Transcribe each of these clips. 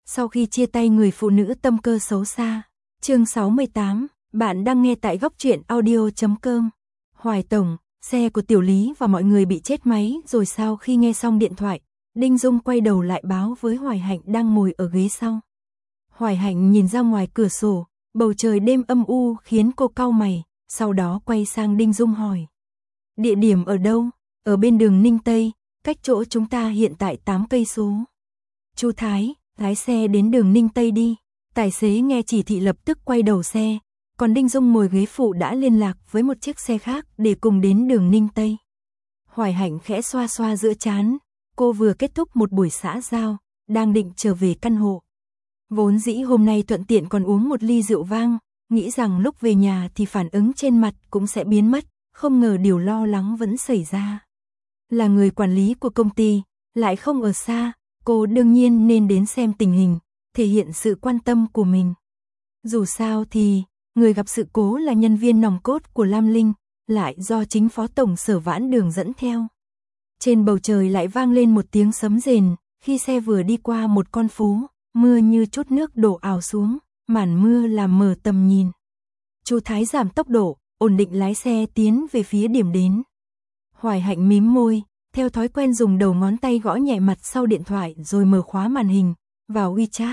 Sau khi chia tay người phụ nữ tâm cơ xấu xa. Chương 68, bạn đang nghe tại góc truyện audio.com. Hoài tổng, xe của Tiểu Lý và mọi người bị chết máy rồi. Sau khi nghe xong điện thoại, Đinh Dung quay đầu lại báo với Hoài Hạnh đang ngồi ở ghế sau. Hoài Hạnh nhìn ra ngoài cửa sổ, bầu trời đêm âm u khiến cô cau mày, sau đó quay sang Đinh Dung hỏi. Địa điểm ở đâu? Ở bên đường Ninh Tây, cách chỗ chúng ta hiện tại 8 cây số. Chu Thái, lái xe đến đường Ninh Tây đi. Tài xế nghe chỉ thị lập tức quay đầu xe, còn Đinh Dung ngồi ghế phụ đã liên lạc với một chiếc xe khác để cùng đến đường Ninh Tây. Hoài Hạnh khẽ xoa xoa giữa trán, cô vừa kết thúc một buổi xã giao, đang định trở về căn hộ. Vốn dĩ hôm nay thuận tiện còn uống một ly rượu vang, nghĩ rằng lúc về nhà thì phản ứng trên mặt cũng sẽ biến mất, không ngờ điều lo lắng vẫn xảy ra. Là người quản lý của công ty, lại không ở xa, cô đương nhiên nên đến xem tình hình, thể hiện sự quan tâm của mình. Dù sao thì, người gặp sự cố là nhân viên nòng cốt của Lam Linh, lại do chính phó tổng Sở Vãn Đường dẫn theo. Trên bầu trời lại vang lên một tiếng sấm rền, khi xe vừa đi qua một con phố, mưa như chút nước đổ ào xuống, màn mưa làm mờ tầm nhìn. Chu Thái giảm tốc độ, ổn định lái xe tiến về phía điểm đến. Hoài Hạnh mím môi, theo thói quen dùng đầu ngón tay gõ nhẹ mặt sau điện thoại rồi mở khóa màn hình, vào WeChat.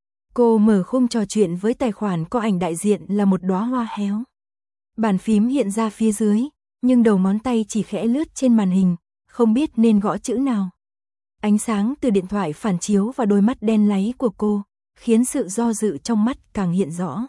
Cô mở khung trò chuyện với tài khoản có ảnh đại diện là một đóa hoa héo. Bàn phím hiện ra phía dưới, nhưng đầu ngón tay chỉ khẽ lướt trên màn hình, không biết nên gõ chữ nào. Ánh sáng từ điện thoại phản chiếu vào đôi mắt đen láy của cô, khiến sự do dự trong mắt càng hiện rõ.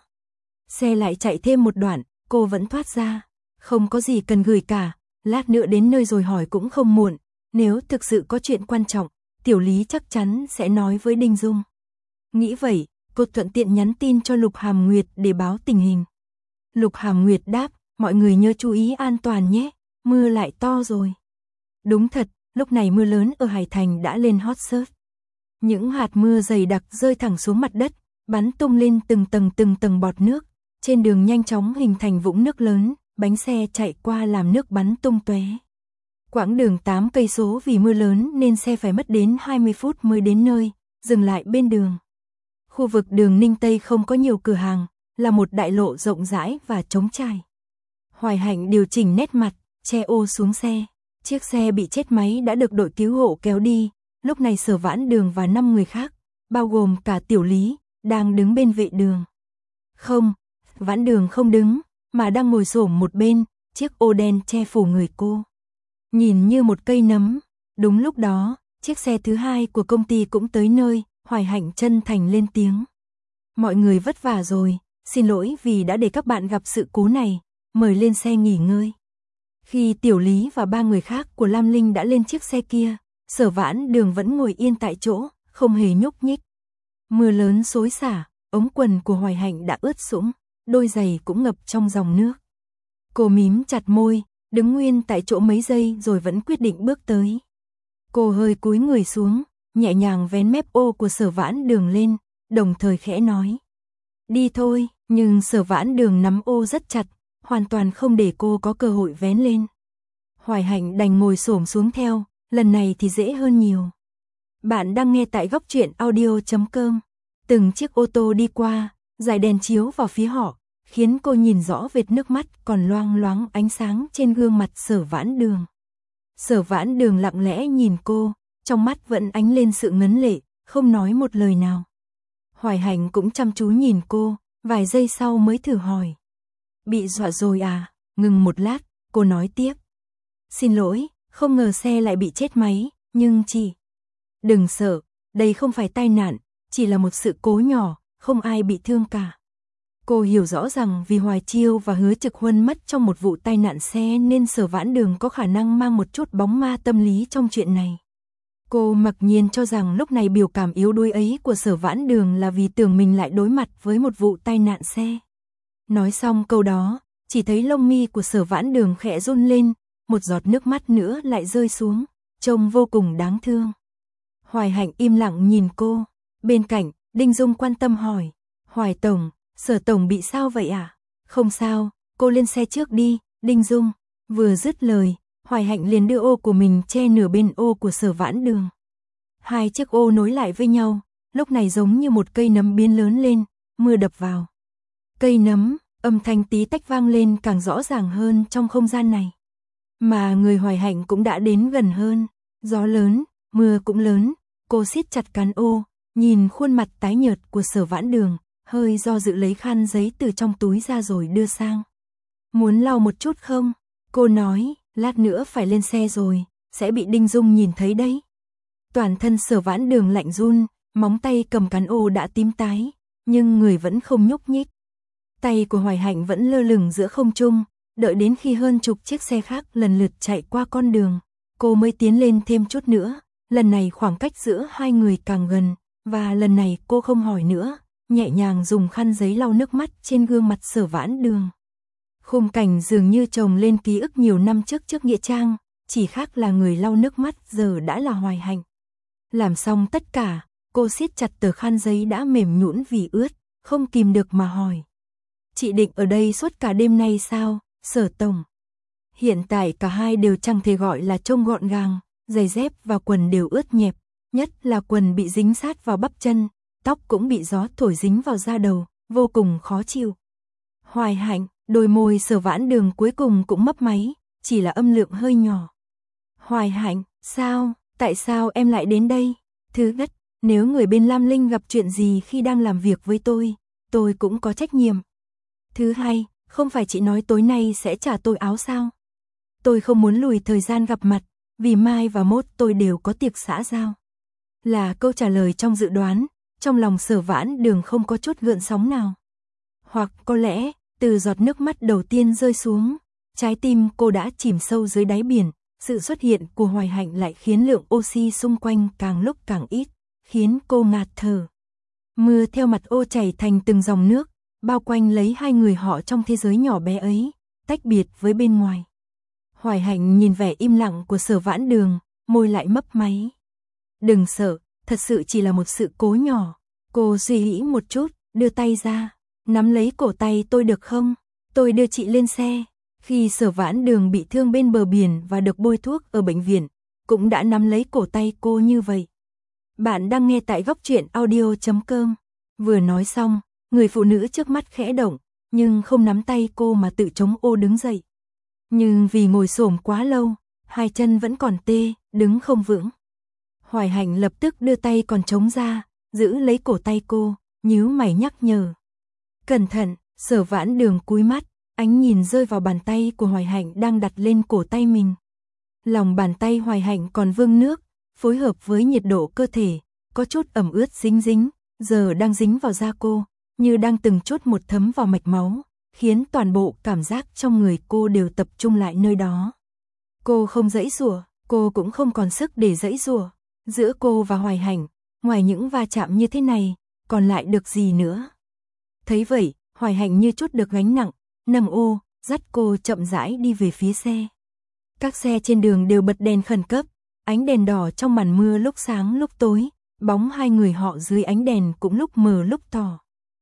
Xe lại chạy thêm một đoạn, cô vẫn thoát ra. Không có gì cần gửi cả, lát nữa đến nơi rồi hỏi cũng không muộn. Nếu thực sự có chuyện quan trọng, Tiểu Lý chắc chắn sẽ nói với Đinh Dung. Nghĩ vậy, cô thuận tiện nhắn tin cho Lục Hàm Nguyệt để báo tình hình. Lục Hàm Nguyệt đáp, mọi người nhớ chú ý an toàn nhé, mưa lại to rồi. Đúng thật, lúc này mưa lớn ở Hải Thành đã lên hot search. Những hạt mưa dày đặc rơi thẳng xuống mặt đất, bắn tung lên từng tầng bọt nước. Trên đường nhanh chóng hình thành vũng nước lớn, bánh xe chạy qua làm nước bắn tung tóe. Quãng đường 8 cây số vì mưa lớn nên xe phải mất đến 20 phút mới đến nơi, dừng lại bên đường. Khu vực đường Ninh Tây không có nhiều cửa hàng, là một đại lộ rộng rãi và trống trải. Hoài Hạnh điều chỉnh nét mặt, che ô xuống xe. Chiếc xe bị chết máy đã được đội cứu hộ kéo đi, lúc này Sở Vãn Đường và 5 người khác, bao gồm cả Tiểu Lý, đang đứng bên vệ đường. Không, Vãn Đường không đứng, mà đang ngồi xổm một bên, chiếc ô đen che phủ người cô. Nhìn như một cây nấm. Đúng lúc đó, chiếc xe thứ hai của công ty cũng tới nơi, Hoài Hạnh chân thành lên tiếng. Mọi người vất vả rồi, xin lỗi vì đã để các bạn gặp sự cố này, mời lên xe nghỉ ngơi. Khi Tiểu Lý và 3 người khác của Lam Linh đã lên chiếc xe kia, Sở Vãn Đường vẫn ngồi yên tại chỗ, không hề nhúc nhích. Mưa lớn xối xả, ống quần của Hoài Hạnh đã ướt sũng, đôi giày cũng ngập trong dòng nước. Cô mím chặt môi, đứng nguyên tại chỗ mấy giây rồi vẫn quyết định bước tới. Cô hơi cúi người xuống, nhẹ nhàng vén mép ô của Sở Vãn Đường lên, đồng thời khẽ nói. Đi thôi, nhưng Sở Vãn Đường nắm ô rất chặt, hoàn toàn không để cô có cơ hội vén lên. Hoài Hạnh đành ngồi xổm xuống theo, lần này thì dễ hơn nhiều. Bạn đang nghe tại góc truyện audio.com. Từng chiếc ô tô đi qua, dải đèn chiếu vào phía họ, khiến cô nhìn rõ vệt nước mắt còn loang loáng ánh sáng trên gương mặt Sở Vãn Đường. Sở Vãn Đường lặng lẽ nhìn cô, trong mắt vẫn ánh lên sự ngấn lệ, không nói một lời nào. Hoài Hạnh cũng chăm chú nhìn cô, vài giây sau mới thử hỏi. Bị dọa rồi à? Ngừng một lát, cô nói tiếp. Xin lỗi, không ngờ xe lại bị chết máy, nhưng chị... Đừng sợ, đây không phải tai nạn, chỉ là một sự cố nhỏ, không ai bị thương cả. Cô hiểu rõ rằng vì Hoài Chiêu và Hứa Trực Huân mất trong một vụ tai nạn xe nên Sở Vãn Đường có khả năng mang một chút bóng ma tâm lý trong chuyện này. Cô mặc nhiên cho rằng lúc này biểu cảm yếu đuối ấy của Sở Vãn Đường là vì tưởng mình lại đối mặt với một vụ tai nạn xe. Nói xong câu đó, chỉ thấy lông mi của Sở Vãn Đường khẽ run lên, một giọt nước mắt nữa lại rơi xuống, trông vô cùng đáng thương. Hoài Hạnh im lặng nhìn cô, bên cạnh, Đinh Dung quan tâm hỏi, Hoài Tổng, Sở Tổng bị sao vậy à? Không sao, cô lên xe trước đi, Đinh Dung. Vừa dứt lời, Hoài Hạnh liền đưa ô của mình che nửa bên ô của Sở Vãn Đường. Hai chiếc ô nối lại với nhau, lúc này giống như một cây nấm biến lớn lên, mưa đập vào. Cây nấm, âm thanh tí tách vang lên càng rõ ràng hơn trong không gian này. Mà người Hoài Hạnh cũng đã đến gần hơn, gió lớn, mưa cũng lớn, cô siết chặt cán ô, nhìn khuôn mặt tái nhợt của Sở Vãn Đường, hơi do dự lấy khăn giấy từ trong túi ra rồi đưa sang. Muốn lau một chút không? Cô nói, lát nữa phải lên xe rồi, sẽ bị Đinh Dung nhìn thấy đấy. Toàn thân Sở Vãn Đường lạnh run, móng tay cầm cán ô đã tím tái, nhưng người vẫn không nhúc nhích. Tay của Hoài Hạnh vẫn lơ lửng giữa không trung, đợi đến khi hơn chục chiếc xe khác lần lượt chạy qua con đường, cô mới tiến lên thêm chút nữa, lần này khoảng cách giữa hai người càng gần, và lần này cô không hỏi nữa, nhẹ nhàng dùng khăn giấy lau nước mắt trên gương mặt Sở Vãn Đường. Khung cảnh dường như chồng lên ký ức nhiều năm trước nghĩa trang, chỉ khác là người lau nước mắt giờ đã là Hoài Hạnh. Làm xong tất cả, cô siết chặt tờ khăn giấy đã mềm nhũn vì ướt, không kìm được mà hỏi. Chị định ở đây suốt cả đêm nay sao, Sở tổng? Hiện tại cả hai đều chẳng thể gọi là trông gọn gàng, giày dép và quần đều ướt nhẹp, nhất là quần bị dính sát vào bắp chân, tóc cũng bị gió thổi dính vào da đầu, vô cùng khó chịu. Hoài Hạnh, đôi môi Sở Vãn Đường cuối cùng cũng mấp máy, chỉ là âm lượng hơi nhỏ. Hoài Hạnh, sao, tại sao em lại đến đây? Thứ nhất, nếu người bên Lam Linh gặp chuyện gì khi đang làm việc với tôi cũng có trách nhiệm. Thứ hai, không phải chị nói tối nay sẽ trả tôi áo sao? Tôi không muốn lùi thời gian gặp mặt, vì mai và mốt tôi đều có tiệc xã giao. Là câu trả lời trong dự đoán, trong lòng Sở Vãn Đường không có chút gợn sóng nào. Hoặc có lẽ, từ giọt nước mắt đầu tiên rơi xuống, trái tim cô đã chìm sâu dưới đáy biển, sự xuất hiện của Hoài Hạnh lại khiến lượng oxy xung quanh càng lúc càng ít, khiến cô ngạt thở. Mưa theo mặt ô chảy thành từng dòng nước, bao quanh lấy hai người họ trong thế giới nhỏ bé ấy, tách biệt với bên ngoài. Hoài Hạnh nhìn vẻ im lặng của Sở Vãn Đường, môi lại mấp máy. Đừng sợ, thật sự chỉ là một sự cố nhỏ. Cô suy nghĩ một chút, đưa tay ra, nắm lấy cổ tay tôi được không? Tôi đưa chị lên xe. Khi Sở Vãn Đường bị thương bên bờ biển và được bôi thuốc ở bệnh viện, cũng đã nắm lấy cổ tay cô như vậy. Bạn đang nghe tại Góc Truyện Audio.com. Vừa nói xong, người phụ nữ trước mắt khẽ động, nhưng không nắm tay cô mà tự chống ô đứng dậy. Nhưng vì ngồi xổm quá lâu, hai chân vẫn còn tê, đứng không vững. Hoài Hạnh lập tức đưa tay còn trống ra, giữ lấy cổ tay cô, nhíu mày nhắc nhở. Cẩn thận, Sở Vãn Đường cúi mắt, ánh nhìn rơi vào bàn tay của Hoài Hạnh đang đặt lên cổ tay mình. Lòng bàn tay Hoài Hạnh còn vương nước, phối hợp với nhiệt độ cơ thể, có chút ẩm ướt dính dính, giờ đang dính vào da cô, như đang từng chút một thấm vào mạch máu, khiến toàn bộ cảm giác trong người cô đều tập trung lại nơi đó. Cô không giãy giụa, cô cũng không còn sức để giãy giụa. Giữa cô và Hoài Hạnh, ngoài những va chạm như thế này, còn lại được gì nữa? Thấy vậy, Hoài Hạnh như chút được gánh nặng, nâng ô, dắt cô chậm rãi đi về phía xe. Các xe trên đường đều bật đèn khẩn cấp, ánh đèn đỏ trong màn mưa lúc sáng lúc tối, bóng hai người họ dưới ánh đèn cũng lúc mờ lúc tỏ.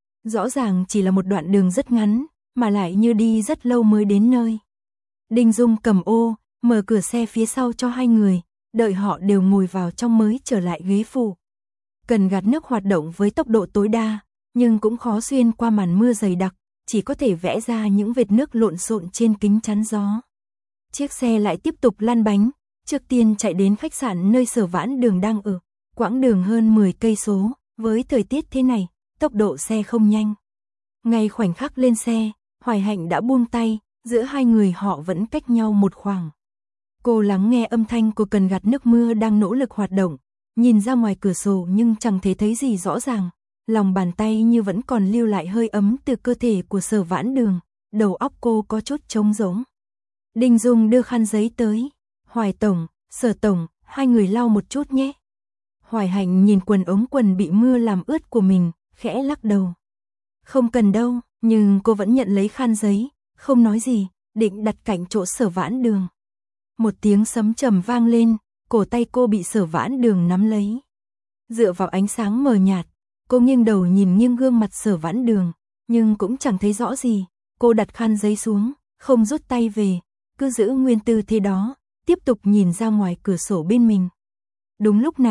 Rõ ràng chỉ là một đoạn đường rất ngắn, mà lại như đi rất lâu mới đến nơi. Đinh Dung cầm ô, mở cửa xe phía sau cho hai người, đợi họ đều ngồi vào trong mới trở lại ghế phụ. Cần gạt nước hoạt động với tốc độ tối đa, nhưng cũng khó xuyên qua màn mưa dày đặc, chỉ có thể vẽ ra những vệt nước lộn xộn trên kính chắn gió. Chiếc xe lại tiếp tục lăn bánh, trước tiên chạy đến khách sạn nơi Sở Vãn Đường đang ở, quãng đường hơn 10 cây số, với thời tiết thế này, tốc độ xe không nhanh. Ngay khoảnh khắc lên xe, Hoài Hạnh đã buông tay, giữa hai người họ vẫn cách nhau một khoảng. Cô lắng nghe âm thanh của cần gạt nước mưa đang nỗ lực hoạt động, nhìn ra ngoài cửa sổ nhưng chẳng thể thấy gì rõ ràng, lòng bàn tay như vẫn còn lưu lại hơi ấm từ cơ thể của Sở Vãn Đường, đầu óc cô có chút trống rỗng. Đinh Dung đưa khăn giấy tới, Hoài tổng, Sở tổng, hai người lau một chút nhé. Hoài Hạnh nhìn quần ống quần bị mưa làm ướt của mình, khẽ lắc đầu. Không cần đâu, nhưng cô vẫn nhận lấy khăn giấy, không nói gì, định đặt cạnh chỗ Sở Vãn Đường. Một tiếng sấm trầm vang lên, cổ tay cô bị Sở Vãn Đường nắm lấy. Dựa vào ánh sáng mờ nhạt, cô nghiêng đầu nhìn nghiêng gương mặt Sở Vãn Đường, nhưng cũng chẳng thấy rõ gì. Cô đặt khăn giấy xuống, không rút tay về, cứ giữ nguyên tư thế đó, tiếp tục nhìn ra ngoài cửa sổ bên mình. Đúng lúc này,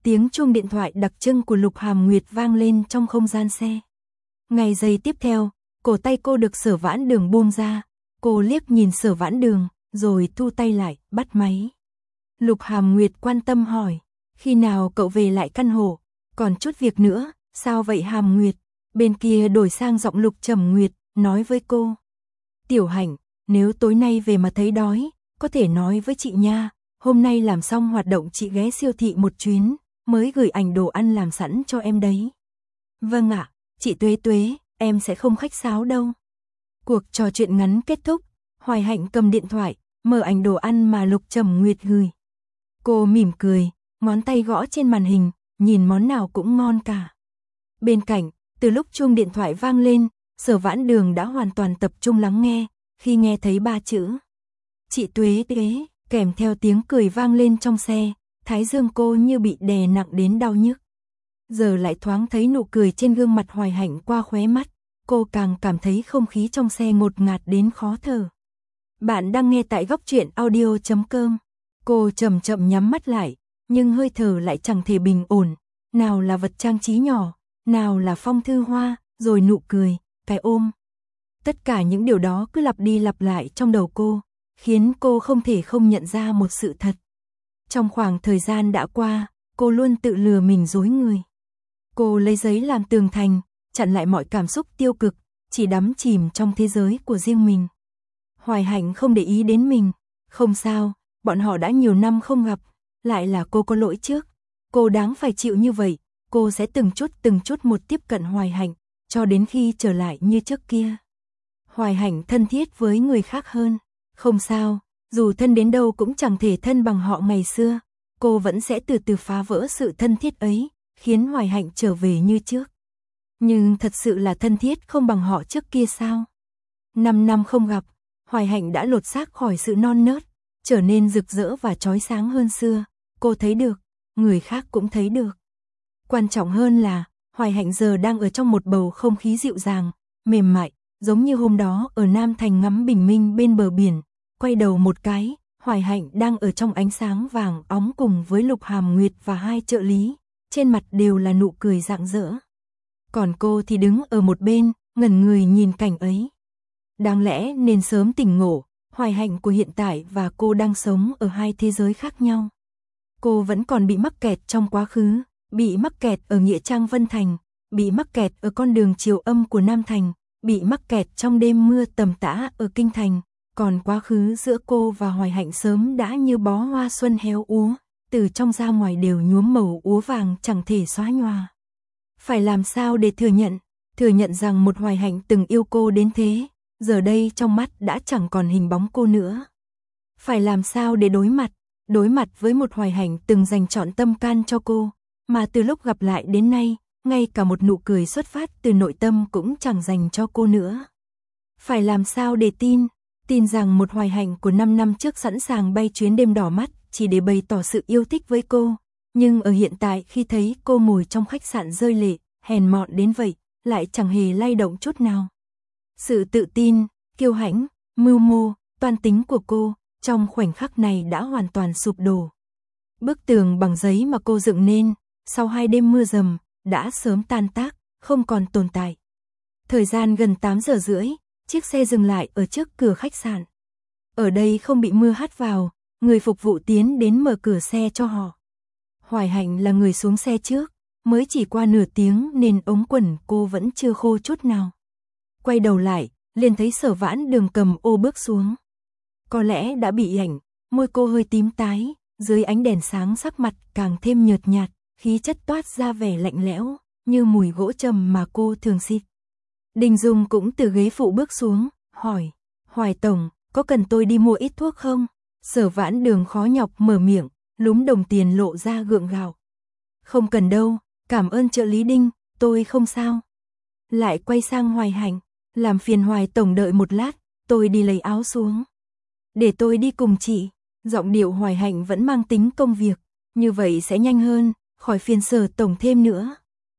tiếng chuông điện thoại đặc trưng của Lục Hàm Nguyệt vang lên trong không gian xe. Ngay giây tiếp theo, cổ tay cô được Sở Vãn Đường buông ra, cô liếc nhìn Sở Vãn Đường, rồi thu tay lại, bắt máy. Lục Hàm Nguyệt quan tâm hỏi, khi nào cậu về lại căn hộ, còn chút việc nữa, sao vậy Hàm Nguyệt? Bên kia đổi sang giọng Lục Trầm Nguyệt, nói với cô. Tiểu Hạnh, nếu tối nay về mà thấy đói, có thể nói với chị nha, hôm nay làm xong hoạt động chị ghé siêu thị một chuyến, mới gửi ảnh đồ ăn làm sẵn cho em đấy. Vâng ạ, chị Tuế Tuế, em sẽ không khách sáo đâu. Cuộc trò chuyện ngắn kết thúc, Hoài Hạnh cầm điện thoại, mở ảnh đồ ăn mà Lục Trầm Nguyệt gửi. Cô mỉm cười, ngón tay gõ trên màn hình, nhìn món nào cũng ngon cả. Bên cạnh, từ lúc chuông điện thoại vang lên, Sở Vãn Đường đã hoàn toàn tập trung lắng nghe, khi nghe thấy 3 chữ. Chị Tuế Tuế, kèm theo tiếng cười vang lên trong xe, thái dương cô như bị đè nặng đến đau nhức. Giờ lại thoáng thấy nụ cười trên gương mặt Hoài Hạnh qua khóe mắt, cô càng cảm thấy không khí trong xe ngột ngạt đến khó thở. Bạn đang nghe tại Góc Truyện Audio.com. Cô chậm chậm nhắm mắt lại, nhưng hơi thở lại chẳng thể bình ổn, nào là vật trang trí nhỏ, nào là phong thư hoa, rồi nụ cười, cái ôm. Tất cả những điều đó cứ lặp đi lặp lại trong đầu cô, khiến cô không thể không nhận ra một sự thật. Trong khoảng thời gian đã qua, cô luôn tự lừa mình dối người. Cô lấy giấy làm tường thành, chặn lại mọi cảm xúc tiêu cực, chỉ đắm chìm trong thế giới của riêng mình. Hoài Hạnh không để ý đến mình, không sao, bọn họ đã nhiều năm không gặp, lại là cô có lỗi trước. Cô đáng phải chịu như vậy, cô sẽ từng chút một tiếp cận Hoài Hạnh, cho đến khi trở lại như trước kia. Hoài Hạnh thân thiết với người khác hơn, không sao, dù thân đến đâu cũng chẳng thể thân bằng họ ngày xưa, cô vẫn sẽ từ từ phá vỡ sự thân thiết ấy, khiến Hoài Hạnh trở về như trước. Nhưng thật sự là thân thiết không bằng họ trước kia sao? 5 năm không gặp, Hoài Hạnh đã lột xác khỏi sự non nớt, trở nên rực rỡ và chói sáng hơn xưa, cô thấy được, người khác cũng thấy được. Quan trọng hơn là, Hoài Hạnh giờ đang ở trong một bầu không khí dịu dàng, mềm mại, giống như hôm đó ở Nam Thành ngắm bình minh bên bờ biển, quay đầu một cái, Hoài Hạnh đang ở trong ánh sáng vàng óng cùng với Lục Hàm Nguyệt và 2 trợ lý, trên mặt đều là nụ cười rạng rỡ. Còn cô thì đứng ở một bên, ngẩn người nhìn cảnh ấy. Đáng lẽ nên sớm tỉnh ngộ, Hoài Hạnh của hiện tại và cô đang sống ở 2 thế giới khác nhau. Cô vẫn còn bị mắc kẹt trong quá khứ, bị mắc kẹt ở Nghĩa Trang Vân Thành, bị mắc kẹt ở con đường chiều âm của Nam Thành, bị mắc kẹt trong đêm mưa tầm tã ở Kinh Thành. Còn quá khứ giữa cô và Hoài Hạnh sớm đã như bó hoa xuân héo úa, từ trong ra ngoài đều nhuốm màu úa vàng chẳng thể xóa nhòa. Phải làm sao để thừa nhận rằng một Hoài Hạnh từng yêu cô đến thế, giờ đây trong mắt đã chẳng còn hình bóng cô nữa. Phải làm sao để đối mặt với một Hoài Hạnh từng dành trọn tâm can cho cô, mà từ lúc gặp lại đến nay, ngay cả một nụ cười xuất phát từ nội tâm cũng chẳng dành cho cô nữa. Phải làm sao để tin rằng một Hoài Hạnh của 5 năm trước sẵn sàng bay chuyến đêm đỏ mắt chỉ để bày tỏ sự yêu thích với cô, nhưng ở hiện tại khi thấy cô ngồi trong khách sạn rơi lệ, hèn mọn đến vậy, lại chẳng hề lay động chút nào. Sự tự tin, kiêu hãnh, mưu mô, toan tính của cô, trong khoảnh khắc này đã hoàn toàn sụp đổ. Bức tường bằng giấy mà cô dựng nên, sau 2 đêm mưa dầm, đã sớm tan tác, không còn tồn tại. Thời gian gần 8 giờ rưỡi, chiếc xe dừng lại ở trước cửa khách sạn. Ở đây không bị mưa hắt vào, người phục vụ tiến đến mở cửa xe cho họ. Hoài Hạnh là người xuống xe trước, mới chỉ qua nửa tiếng nên ống quần cô vẫn chưa khô chút nào. Quay đầu lại, liền thấy Sở Vãn Đường cầm ô bước xuống. Có lẽ đã bị ảnh, môi cô hơi tím tái, dưới ánh đèn sáng sắc mặt càng thêm nhợt nhạt, khí chất toát ra vẻ lạnh lẽo, như mùi gỗ trầm mà cô thường xịt. Đình Dung cũng từ ghế phụ bước xuống, hỏi, Hoài Tổng, có cần tôi đi mua ít thuốc không? Sở Vãn Đường khó nhọc mở miệng, lúm đồng tiền lộ ra gượng gạo. Không cần đâu, cảm ơn trợ lý Đinh, tôi không sao. Lại quay sang Hoài Hạnh, làm phiền Hoài Tổng đợi một lát, tôi đi lấy áo xuống. Để tôi đi cùng chị, giọng điệu Hoài Hạnh vẫn mang tính công việc, như vậy sẽ nhanh hơn, khỏi phiền Sở Tổng thêm nữa.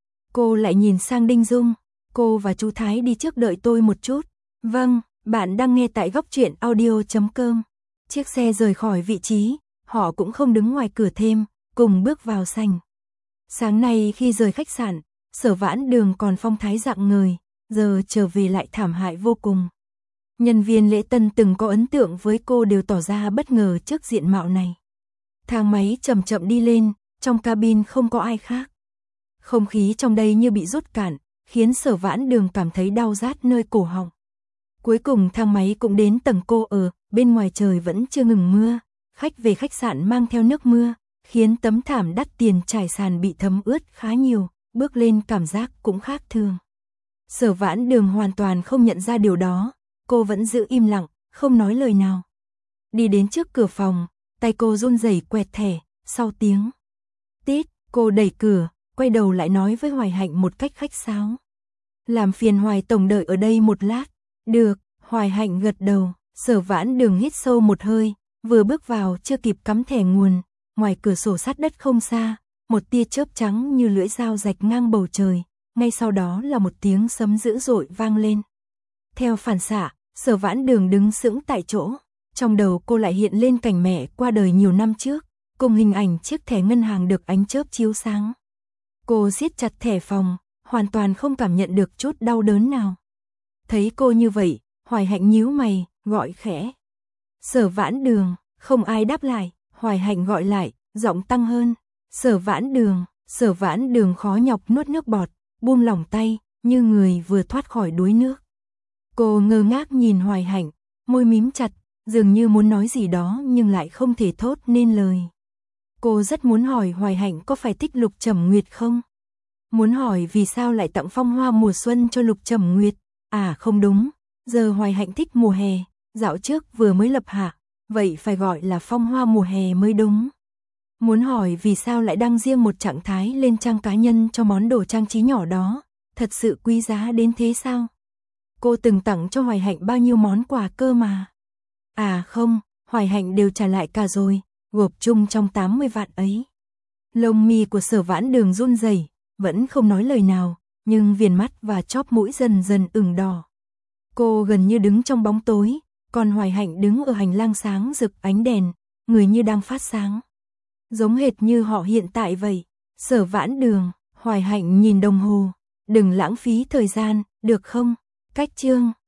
Cô lại nhìn sang Đinh Dung, cô và chú Thái đi trước đợi tôi một chút. Vâng, bạn đang nghe tại Góc Truyện Audio.com. Chiếc xe rời khỏi vị trí, họ cũng không đứng ngoài cửa thêm, cùng bước vào sảnh. Sáng nay khi rời khách sạn, Sở Vãn Đường còn phong thái rạng ngời, giờ trở về lại thảm hại vô cùng. Nhân viên lễ tân từng có ấn tượng với cô đều tỏ ra bất ngờ trước diện mạo này. Thang máy chậm chậm đi lên, trong cabin không có ai khác. Không khí trong đây như bị rút cạn, khiến Sở Vãn Đường cảm thấy đau rát nơi cổ họng. Cuối cùng thang máy cũng đến tầng cô ở, bên ngoài trời vẫn chưa ngừng mưa. Khách về khách sạn mang theo nước mưa, khiến tấm thảm đắt tiền trải sàn bị thấm ướt khá nhiều, bước lên cảm giác cũng khác thường. Sở Vãn Đường hoàn toàn không nhận ra điều đó, cô vẫn giữ im lặng, không nói lời nào. Đi đến trước cửa phòng, tay cô run rẩy quẹt thẻ, sau tiếng tít, cô đẩy cửa, quay đầu lại nói với Hoài Hạnh một cách khách sáo. Làm phiền Hoài tổng đợi ở đây một lát. Được, Hoài Hạnh gật đầu, Sở Vãn Đường hít sâu một hơi, vừa bước vào chưa kịp cắm thẻ nguồn, ngoài cửa sổ sát đất không xa, một tia chớp trắng như lưỡi dao rạch ngang bầu trời, ngay sau đó là một tiếng sấm dữ dội vang lên. Theo phản xạ, Sở Vãn Đường đứng sững tại chỗ, trong đầu cô lại hiện lên cảnh mẹ qua đời nhiều năm trước, cùng hình ảnh chiếc thẻ ngân hàng được ánh chớp chiếu sáng. Cô siết chặt thẻ phòng, hoàn toàn không cảm nhận được chút đau đớn nào. Thấy cô như vậy, Hoài Hạnh nhíu mày, gọi khẽ. Sở Vãn Đường, không ai đáp lại, Hoài Hạnh gọi lại, giọng tăng hơn. Sở Vãn Đường khó nhọc nuốt nước bọt, buông lỏng tay, như người vừa thoát khỏi đuối nước. Cô ngơ ngác nhìn Hoài Hạnh, môi mím chặt, dường như muốn nói gì đó nhưng lại không thể thốt nên lời. Cô rất muốn hỏi Hoài Hạnh có phải thích Lục Trầm Nguyệt không? Muốn hỏi vì sao lại tặng phong hoa mùa xuân cho Lục Trầm Nguyệt? À không đúng, giờ Hoài Hạnh thích mùa hè, dạo trước vừa mới lập hạ, vậy phải gọi là phong hoa mùa hè mới đúng. Muốn hỏi vì sao lại đăng riêng một trạng thái lên trang cá nhân cho món đồ trang trí nhỏ đó, thật sự quý giá đến thế sao? Cô từng tặng cho Hoài Hạnh bao nhiêu món quà cơ mà. À không, Hoài Hạnh đều trả lại cả rồi, gộp chung trong 80 vạn ấy. Lông mi của Sở Vãn Đường run rẩy, vẫn không nói lời nào, nhưng viền mắt và chóp mũi dần dần ửng đỏ. Cô gần như đứng trong bóng tối, còn Hoài Hạnh đứng ở hành lang sáng rực ánh đèn, người như đang phát sáng. Giống hệt như họ hiện tại vậy. Sở Vãn Đường, Hoài Hạnh nhìn đồng hồ, đừng lãng phí thời gian, được không? Cách chương